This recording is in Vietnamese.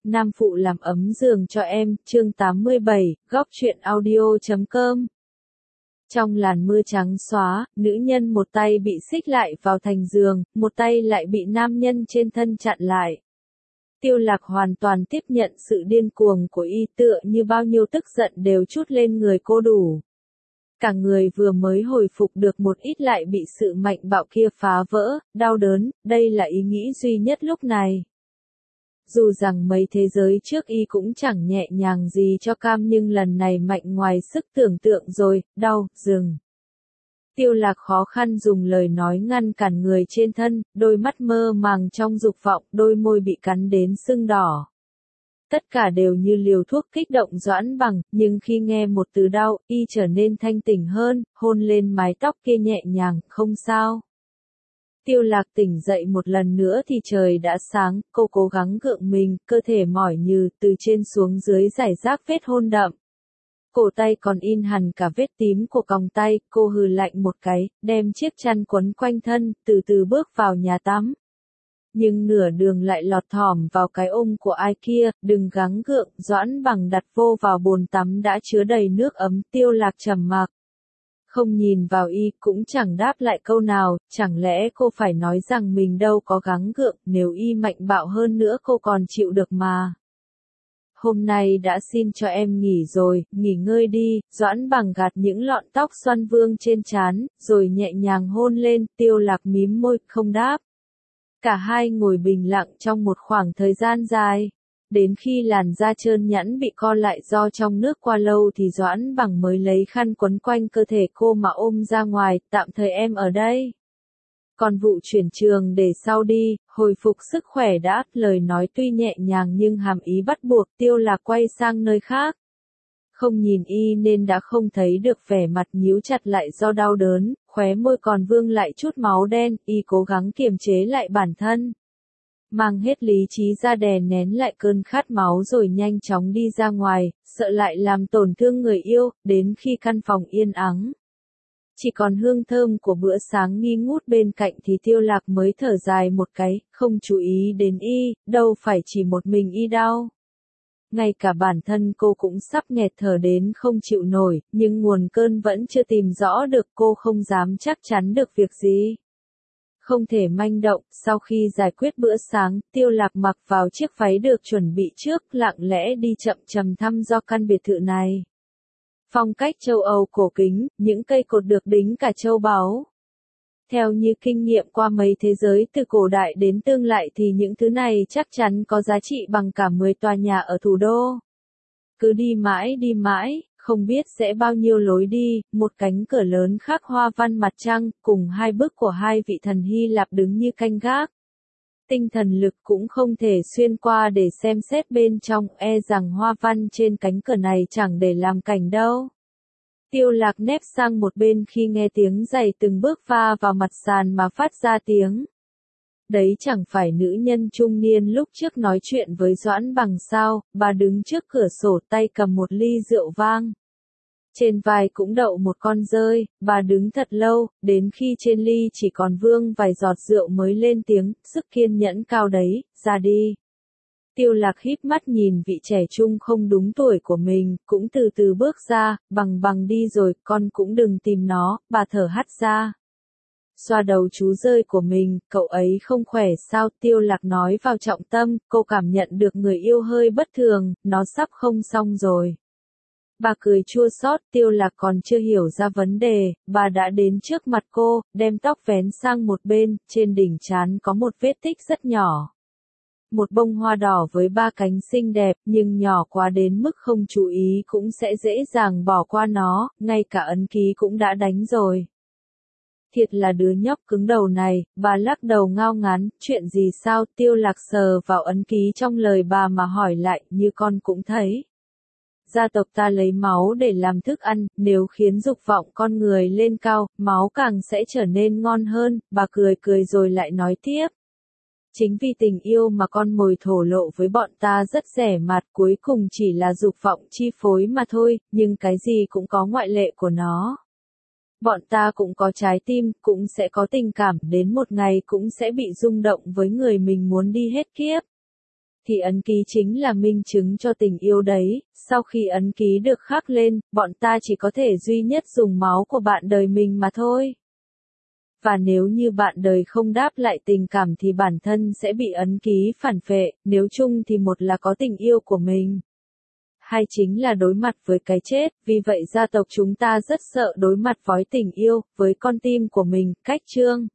Nam phụ làm ấm giường cho em, chương 87, góc truyện audio.com. Trong làn mưa trắng xóa, nữ nhân một tay bị xích lại vào thành giường, một tay lại bị nam nhân trên thân chặn lại. Tiêu Lạc hoàn toàn tiếp nhận sự điên cuồng của y, tựa như bao nhiêu tức giận đều trút lên người cô đủ. Cả người vừa mới hồi phục được một ít lại bị sự mạnh bạo kia phá vỡ, đau đớn, đây là ý nghĩ duy nhất lúc này. Dù rằng mấy thế giới trước y cũng chẳng nhẹ nhàng gì cho cam nhưng lần này mạnh ngoài sức tưởng tượng rồi, đau, dừng. Tiêu Lạc khó khăn dùng lời nói ngăn cản người trên thân, đôi mắt mơ màng trong dục vọng, đôi môi bị cắn đến sưng đỏ. Tất cả đều như liều thuốc kích động Doãn Bằng, nhưng khi nghe một từ đau, y trở nên thanh tỉnh hơn, hôn lên mái tóc kia nhẹ nhàng, không sao. Tiêu Lạc tỉnh dậy một lần nữa thì trời đã sáng, cô cố gắng gượng mình, cơ thể mỏi nhừ, từ trên xuống dưới rải rác vết hôn đậm. Cổ tay còn in hẳn cả vết tím của còng tay, cô hừ lạnh một cái, đem chiếc chăn quấn quanh thân, từ từ bước vào nhà tắm. Nhưng nửa đường lại lọt thỏm vào cái ôm của ai kia, đừng gắng gượng, Doãn Bằng đặt vô vào bồn tắm đã chứa đầy nước ấm. Tiêu Lạc trầm mặc. Không nhìn vào y, cũng chẳng đáp lại câu nào, chẳng lẽ cô phải nói rằng mình đâu có gắng gượng, nếu y mạnh bạo hơn nữa cô còn chịu được mà. Hôm nay đã xin cho em nghỉ rồi, nghỉ ngơi đi. Doãn Bằng gạt những lọn tóc xoăn vương trên trán, rồi nhẹ nhàng hôn lên. Tiêu Lạc mím môi, không đáp. Cả hai ngồi bình lặng trong một khoảng thời gian dài. Đến khi làn da trơn nhẵn bị co lại do trong nước qua lâu thì Doãn Bằng mới lấy khăn quấn quanh cơ thể cô mà ôm ra ngoài, tạm thời em ở đây. Còn vụ chuyển trường để sau đi, hồi phục sức khỏe đã, lời nói tuy nhẹ nhàng nhưng hàm ý bắt buộc. Tiêu Lạc quay sang nơi khác. Không nhìn y nên đã không thấy được vẻ mặt nhíu chặt lại do đau đớn, khóe môi còn vương lại chút máu đen, y cố gắng kiềm chế lại bản thân. Mang hết lý trí ra đè nén lại cơn khát máu rồi nhanh chóng đi ra ngoài, sợ lại làm tổn thương người yêu, đến khi căn phòng yên ắng. Chỉ còn hương thơm của bữa sáng nghi ngút bên cạnh thì Tiêu Lạc mới thở dài một cái, không chú ý đến y, đâu phải chỉ một mình y đau. Ngay cả bản thân cô cũng sắp nghẹt thở đến không chịu nổi, nhưng nguồn cơn vẫn chưa tìm rõ được, cô không dám chắc chắn được việc gì. Không thể manh động, sau khi giải quyết bữa sáng, Tiêu Lạc mặc vào chiếc váy được chuẩn bị trước, lặng lẽ đi chậm chậm thăm dò căn biệt thự này. Phong cách châu Âu cổ kính, những cây cột được đính cả châu báu. Theo như kinh nghiệm qua mấy thế giới từ cổ đại đến tương lại thì những thứ này chắc chắn có giá trị bằng cả 10 tòa nhà ở thủ đô. Cứ đi mãi, không biết sẽ bao nhiêu lối đi, một cánh cửa lớn khắc hoa văn mặt trăng, cùng hai bức của hai vị thần Hy Lạp đứng như canh gác. Tinh thần lực cũng không thể xuyên qua để xem xét bên trong, e rằng hoa văn trên cánh cửa này chẳng để làm cảnh đâu. Tiêu Lạc nép sang một bên khi nghe tiếng giày từng bước va vào mặt sàn mà phát ra tiếng. Đấy chẳng phải nữ nhân trung niên lúc trước nói chuyện với Doãn Bằng sao, bà đứng trước cửa sổ tay cầm một ly rượu vang. Trên vai cũng đậu một con dơi, bà đứng thật lâu, đến khi trên ly chỉ còn vương vài giọt rượu mới lên tiếng, sức kiên nhẫn cao đấy, ra đi. Tiêu Lạc híp mắt nhìn vị trẻ trung không đúng tuổi của mình, cũng từ từ bước ra, bằng đi rồi, con cũng đừng tìm nó, bà thở hắt ra. Xoa đầu chú rơi của mình, cậu ấy không khỏe sao? Tiêu Lạc nói vào trọng tâm, cô cảm nhận được người yêu hơi bất thường, nó sắp không xong rồi. Bà cười chua xót, Tiêu Lạc còn chưa hiểu ra vấn đề, bà đã đến trước mặt cô, đem tóc vén sang một bên, trên đỉnh trán có một vết tích rất nhỏ. Một bông hoa đỏ với 3 cánh xinh đẹp, nhưng nhỏ quá đến mức không chú ý cũng sẽ dễ dàng bỏ qua nó, ngay cả ấn ký cũng đã đánh rồi. Thiệt là đứa nhóc cứng đầu này, bà lắc đầu ngao ngán, chuyện gì sao? Tiêu Lạc sờ vào ấn ký trong lời bà mà hỏi lại, như con cũng thấy. Gia tộc ta lấy máu để làm thức ăn, nếu khiến dục vọng con người lên cao, máu càng sẽ trở nên ngon hơn. Bà cười rồi lại nói tiếp. Chính vì tình yêu mà con mồi thổ lộ với bọn ta rất rẻ mạt, cuối cùng chỉ là dục vọng chi phối mà thôi, nhưng cái gì cũng có ngoại lệ của nó. Bọn ta cũng có trái tim, cũng sẽ có tình cảm, đến một ngày cũng sẽ bị rung động với người mình muốn đi hết kiếp. thì ấn ký chính là minh chứng cho tình yêu đấy, sau khi ấn ký được khắc lên, bọn ta chỉ có thể duy nhất dùng máu của bạn đời mình mà thôi. Và nếu như bạn đời không đáp lại tình cảm thì bản thân sẽ bị ấn ký phản phệ, nếu chung thì một là có tình yêu của mình, hai chính là đối mặt với cái chết, vì vậy gia tộc chúng ta rất sợ đối mặt với tình yêu, với con tim của mình, cách chương.